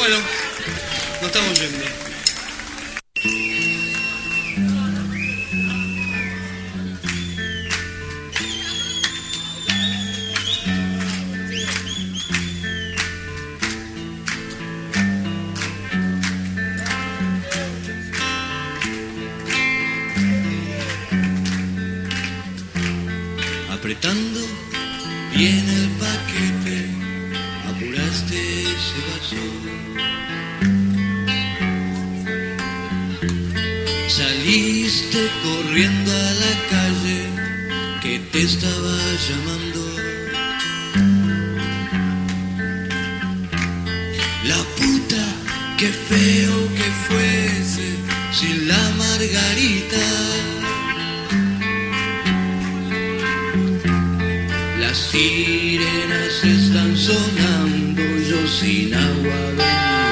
Bueno, nos estamos yendo. Apretando bien el paquete, apuraste ese vaso. Saliste corriendo a la calle que te estaba llamando. La puta, qué feo que fuese sin la margarita. Las sirenas están sonando, yo sin agua venía.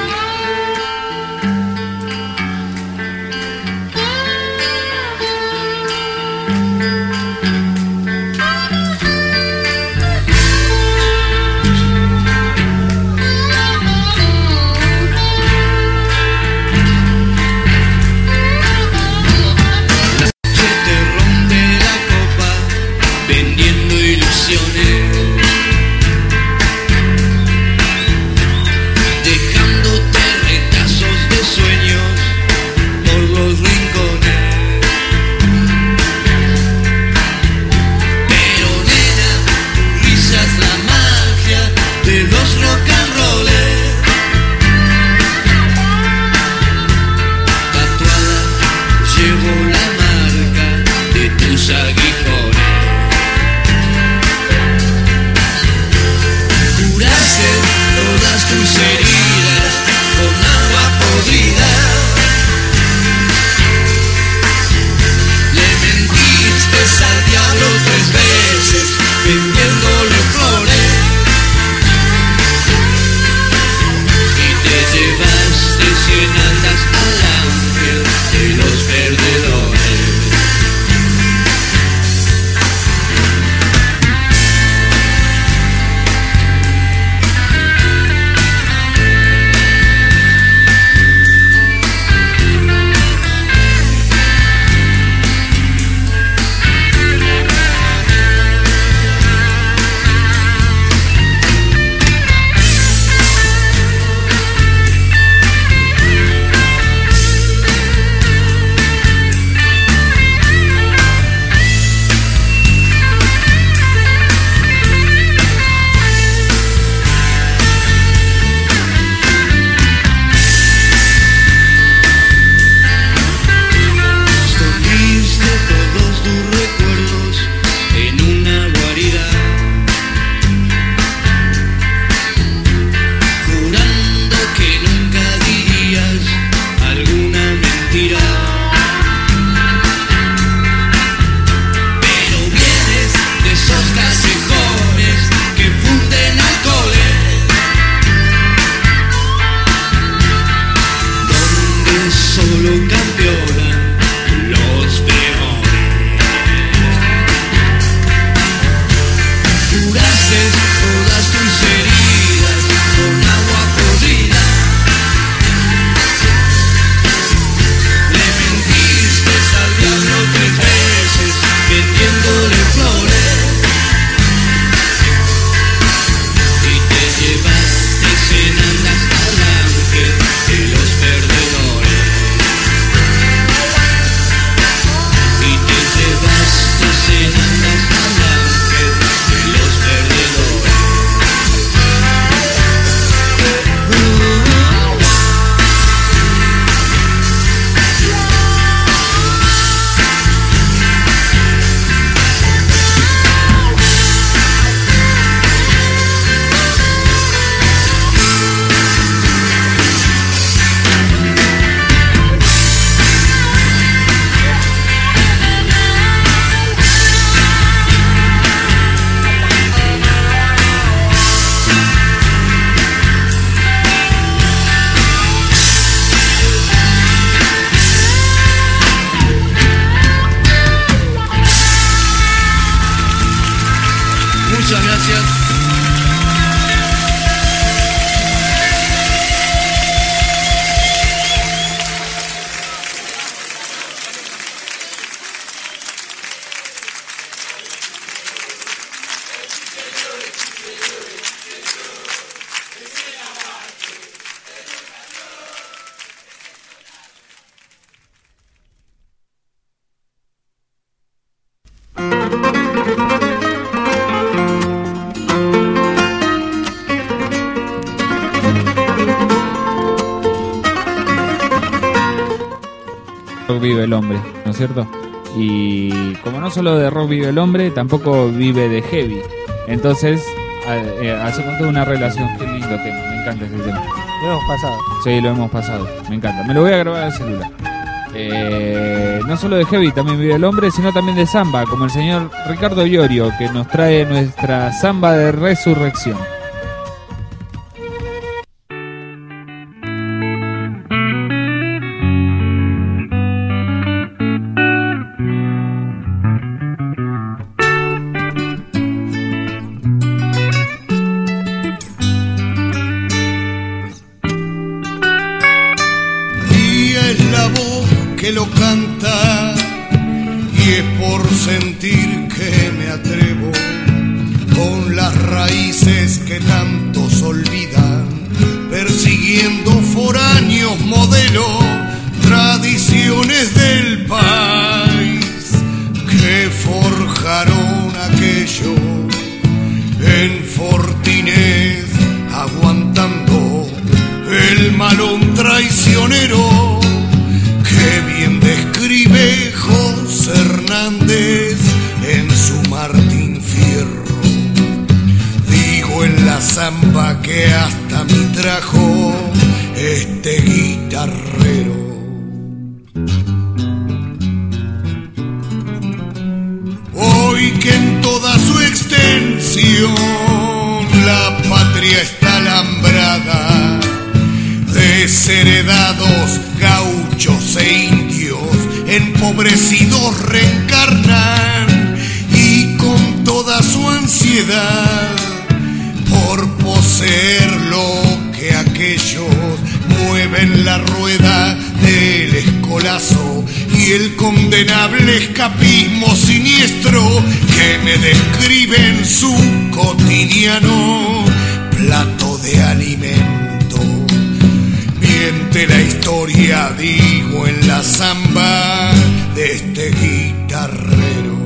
Muchas gracias. rock vive el hombre, ¿no es cierto? Y como no solo de rock vive el hombre, tampoco vive de heavy. Entonces hacemos toda una relación. Qué lindo tema, me encanta ese tema. Lo hemos pasado. Sí, lo hemos pasado, me encanta. Me lo voy a grabar al celular. No solo de heavy también vive el hombre, sino también de samba, como el señor Ricardo Iorio, que nos trae nuestra samba de resurrección. Que lo canta y es por sentir que me atrevo con las raíces que tantos olvidan, persiguiendo foráneos modelos, tradiciones del país que forjaron aquello en fortines, aguantando el malón traicionero que bien describe José Hernández en su Martín Fierro. Digo en la samba que hasta me trajo este guitarrero. Hoy que en toda su extensión la patria está alambrada, desheredados gauchos e indios empobrecidos reencarnan, y con toda su ansiedad por poseer lo que aquellos mueven la rueda del escolazo y el condenable escapismo siniestro que me describe en su cotidiano plato de alimento. Miente la historia, digo, en la samba de este guitarrero.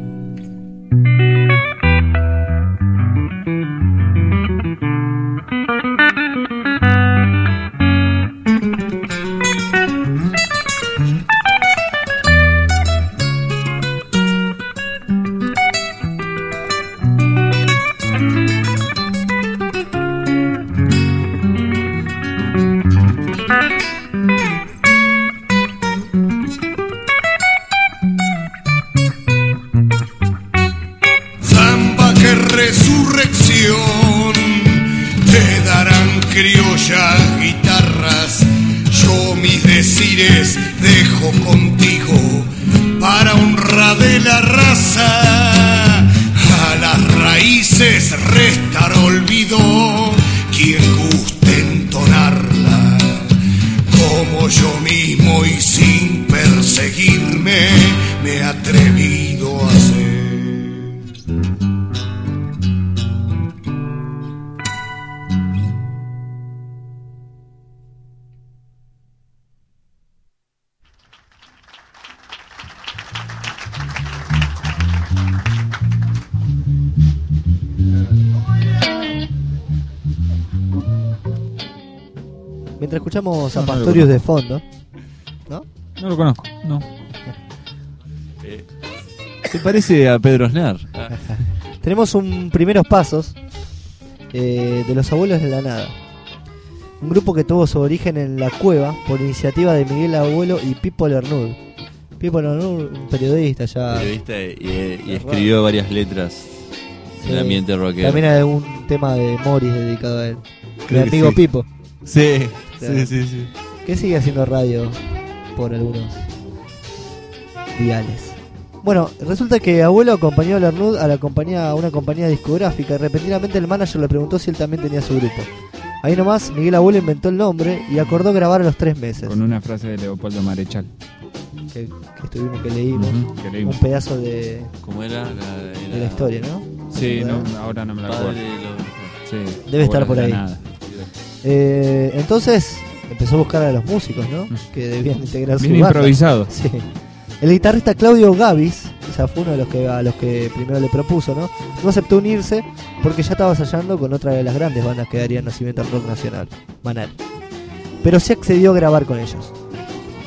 Resurrección, te darán criollas guitarras, yo mis decires dejo contigo para honra de la raza. A las raíces restará olvido quien guste entonarla, como yo mismo y sin perseguirme me he atrevido a hacer. Mientras escuchamos a Pastorius de fondo, ¿no? No lo conozco, no. Se parece a Pedro Aznar. Tenemos un primeros pasos de los Abuelos de la Nada. Un grupo que tuvo su origen en la cueva por iniciativa de Miguel Abuelo y Pipo Lernud. Pipo Lernud, un periodista ya. Periodista y escribió varias letras en el ambiente rockero. También hay un tema de Morris dedicado a él. Creo Mi amigo sí. Pipo. Sí, Claro. sí. Que sigue haciendo radio por algunos diales. Bueno, resulta que Abuelo acompañó a Lernud a una compañía discográfica y repentinamente el manager le preguntó si él también tenía su grupo. Ahí nomás Miguel Abuelo inventó el nombre y acordó grabar a los 3 meses. Con una frase de Leopoldo Marechal. Que leímos. Que leímos. Un pedazo de ¿Cómo era? la historia, ¿no? Sí, no, ahora no me la acuerdo. Sí, Debe estar Abuelos por de ahí. la Nada. Entonces empezó a buscar a los músicos, ¿no? Que debían integrar su Bien banda. improvisado. Sí. El guitarrista Claudio Gavis, o sea, fue uno de a los que primero le propuso, ¿no? No aceptó unirse porque ya estaba ensayando con otra de las grandes bandas que darían nacimiento al rock nacional, Manal. Pero sí accedió a grabar con ellos.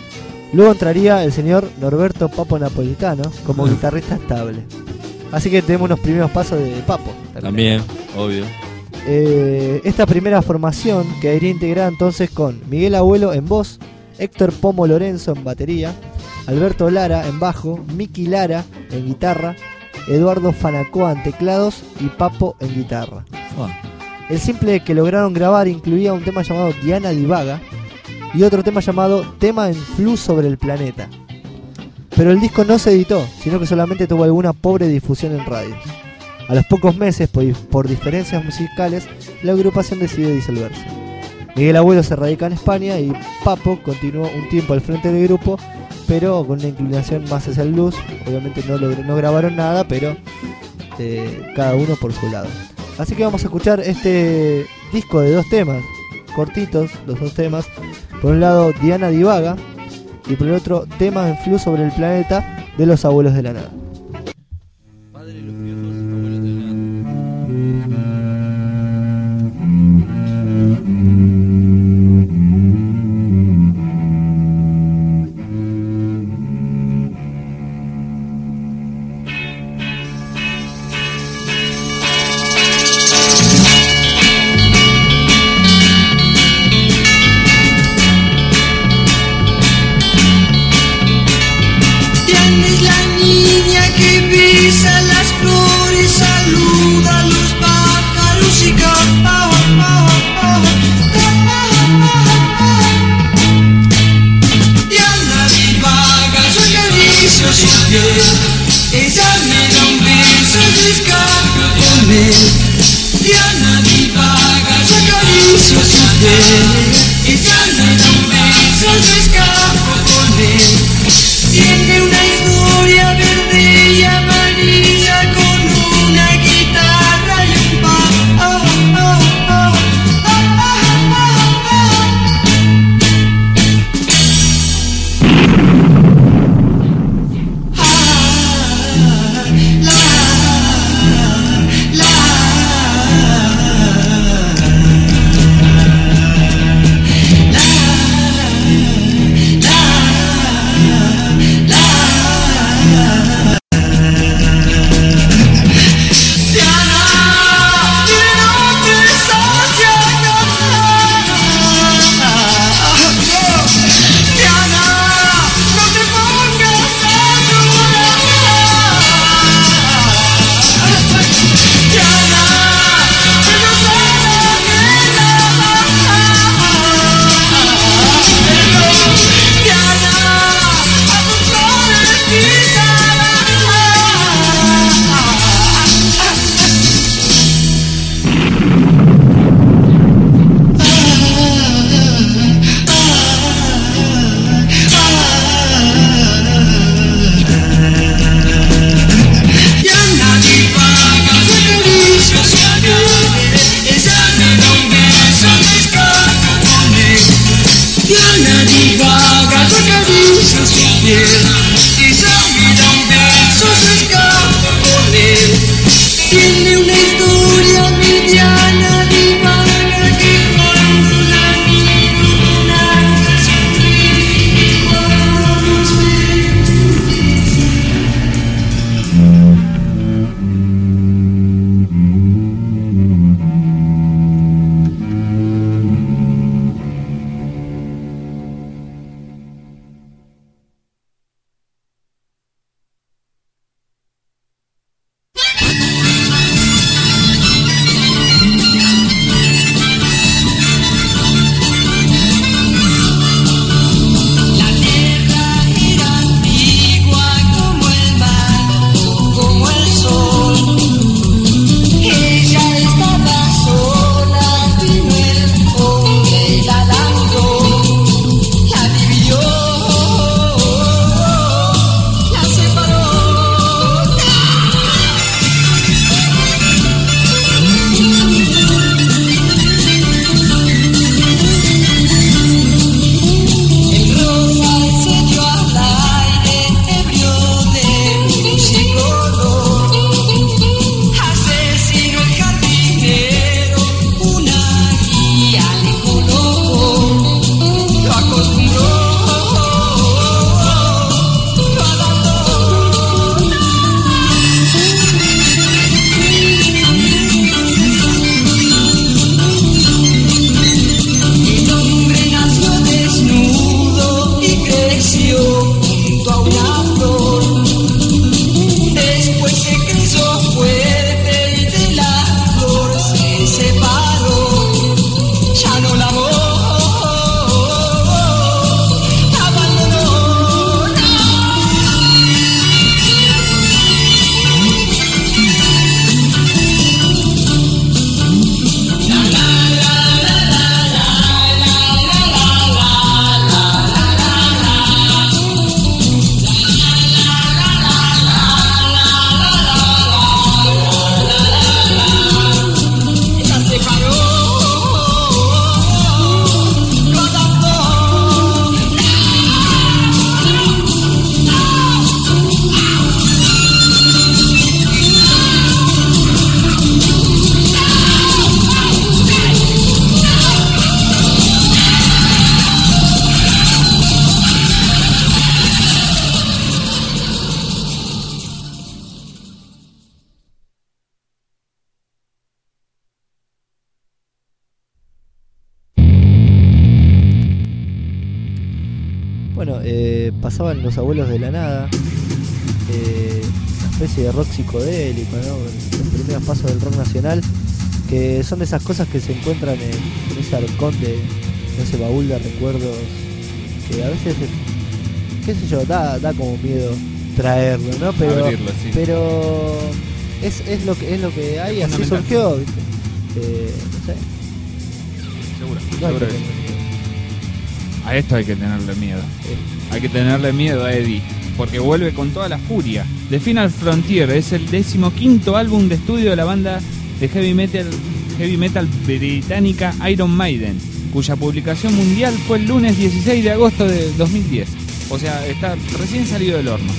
Luego entraría el señor Norberto Papo Napolitano como guitarrista estable. Así que tenemos unos primeros pasos de Papo. También, obvio. Esta primera formación quedaría integrada entonces con Miguel Abuelo en voz, Héctor Pomo Lorenzo en batería, Alberto Lara en bajo, Miki Lara en guitarra, Eduardo Fanacoa en teclados y Papo en guitarra. El simple que lograron grabar incluía un tema llamado Diana Divaga y otro tema llamado Tema en Flu sobre el planeta. Pero el disco no se editó, sino que solamente tuvo alguna pobre difusión en radios. A los pocos meses, por diferencias musicales, la agrupación decidió disolverse. Miguel Abuelo se radica en España y Papo continuó un tiempo al frente del grupo, pero con una inclinación más hacia el blues. Obviamente no grabaron nada, pero cada uno por su lado. Así que vamos a escuchar este disco de 2 temas, cortitos, los 2 temas. Por un lado, Diana Divaga, y por el otro, Temas en Flu sobre el planeta de los Abuelos de la Nada. bueno, pasaban Los Abuelos de la Nada, una especie de rock psicodélico, ¿no? Los primeros pasos del rock nacional, que son de esas cosas que se encuentran en ese arcón de ese baúl de recuerdos, que a veces, qué sé yo, da como miedo traerlo, ¿no? Pero, Abrirlo, sí. pero es lo que hay, así Fundamental. surgió, ¿viste? No sé. Seguro. No hay seguro que que- tener- A esto hay que tenerle miedo. Hay que tenerle miedo a Eddie, porque vuelve con toda la furia. The Final Frontier es el 15º álbum de estudio de la banda de heavy metal británica Iron Maiden, cuya publicación mundial fue el lunes 16 de agosto de 2010. O sea, está recién salido del horno.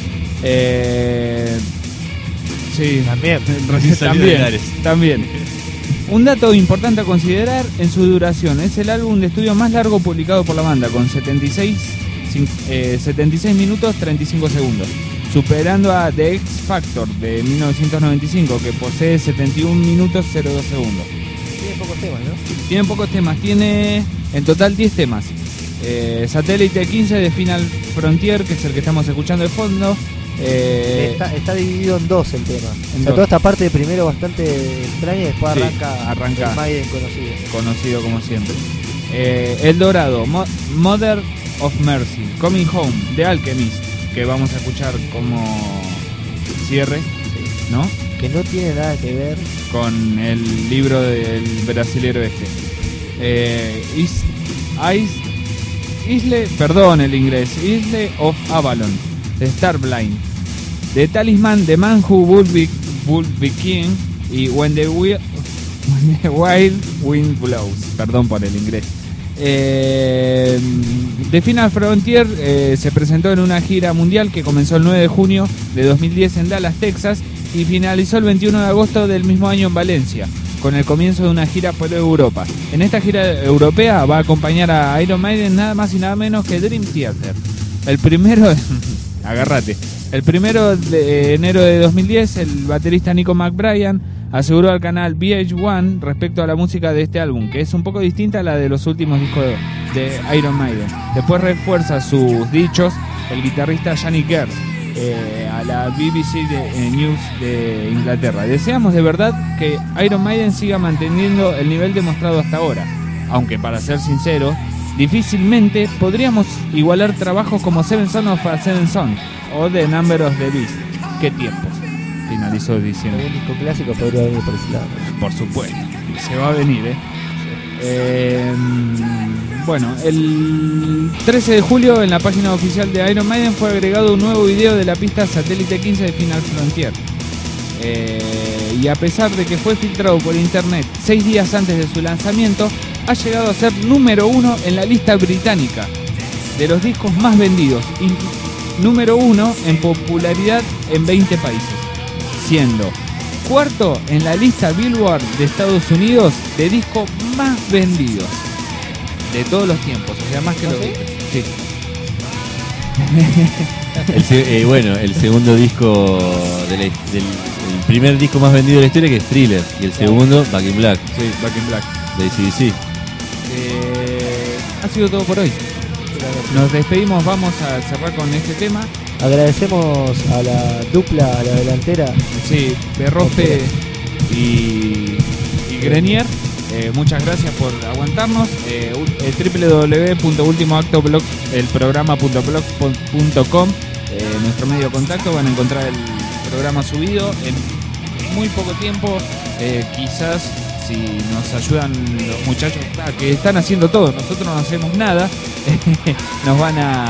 Sí, También. Recién salido de Lares. también. Un dato importante a considerar en su duración: es el álbum de estudio más largo publicado por la banda, con 76 minutos 35 segundos, superando a The X Factor de 1995, que posee 71 minutos 02 segundos. Tiene pocos temas, ¿no? Tiene pocos temas, tiene en total 10 temas. Satélite 15 de Final Frontier, que es el que estamos escuchando de fondo. Está dividido en dos el tema. En O sea, dos. toda esta parte primero bastante extraña y después Sí, arranca arranca. el Maiden conocido. Conocido como siempre. El Dorado, Mother of Mercy, Coming Home, The Alchemist, que vamos a escuchar como cierre, ¿no? Que no tiene nada que ver. Con el libro del brasilero este. Isle of Avalon, de Starblind, The Talisman, The Man Who Would Be King y When the Wild Wind Blows. Perdón por el inglés. The Final Frontier se presentó en una gira mundial que comenzó el 9 de junio de 2010 en Dallas, Texas, y finalizó el 21 de agosto del mismo año en Valencia, con el comienzo de una gira por Europa. En esta gira europea va a acompañar a Iron Maiden nada más y nada menos que Dream Theater. El primero, agárrate, el 1 de enero de 2010, el baterista Nico McBrien aseguró al canal VH1 respecto a la música de este álbum, que es un poco distinta a la de los últimos discos de Iron Maiden. Después refuerza sus dichos el guitarrista Yannick Gers a la BBC News de Inglaterra. Deseamos de verdad que Iron Maiden siga manteniendo el nivel demostrado hasta ahora, aunque para ser sinceros, difícilmente podríamos igualar trabajos como Seven Son of a Seven Son o The Number of the Beast. ¿Qué tiempos? Finalizó diciendo. Un disco clásico podría venir por ese lado. Por supuesto, se va a venir, bueno, el 13 de julio en la página oficial de Iron Maiden fue agregado un nuevo video de la pista Satélite 15 de Final Frontier. Y a pesar de que fue filtrado por internet 6 días antes de su lanzamiento, ha llegado a ser número 1 en la lista británica de los discos más vendidos y número 1 en popularidad en 20 países, siendo cuarto en la lista Billboard de Estados Unidos de discos más vendidos de todos los tiempos, o sea, más que ¿Ah, los sí? Beatles. Sí. Bueno, el segundo disco el primer disco más vendido de la historia, que es Thriller, y el segundo Back in Black, Sí, Back in Black. de AC/DC. Ha sido todo por hoy. Nos despedimos, vamos a cerrar con este tema. Agradecemos a la dupla, a la delantera. Sí, Berrope y Grenier. Muchas gracias por aguantarnos. www.ultimoactoblog.com, nuestro medio de contacto. Van a encontrar el programa subido en muy poco tiempo. Quizás si nos ayudan los muchachos que están haciendo todo, nosotros no hacemos nada, nos van a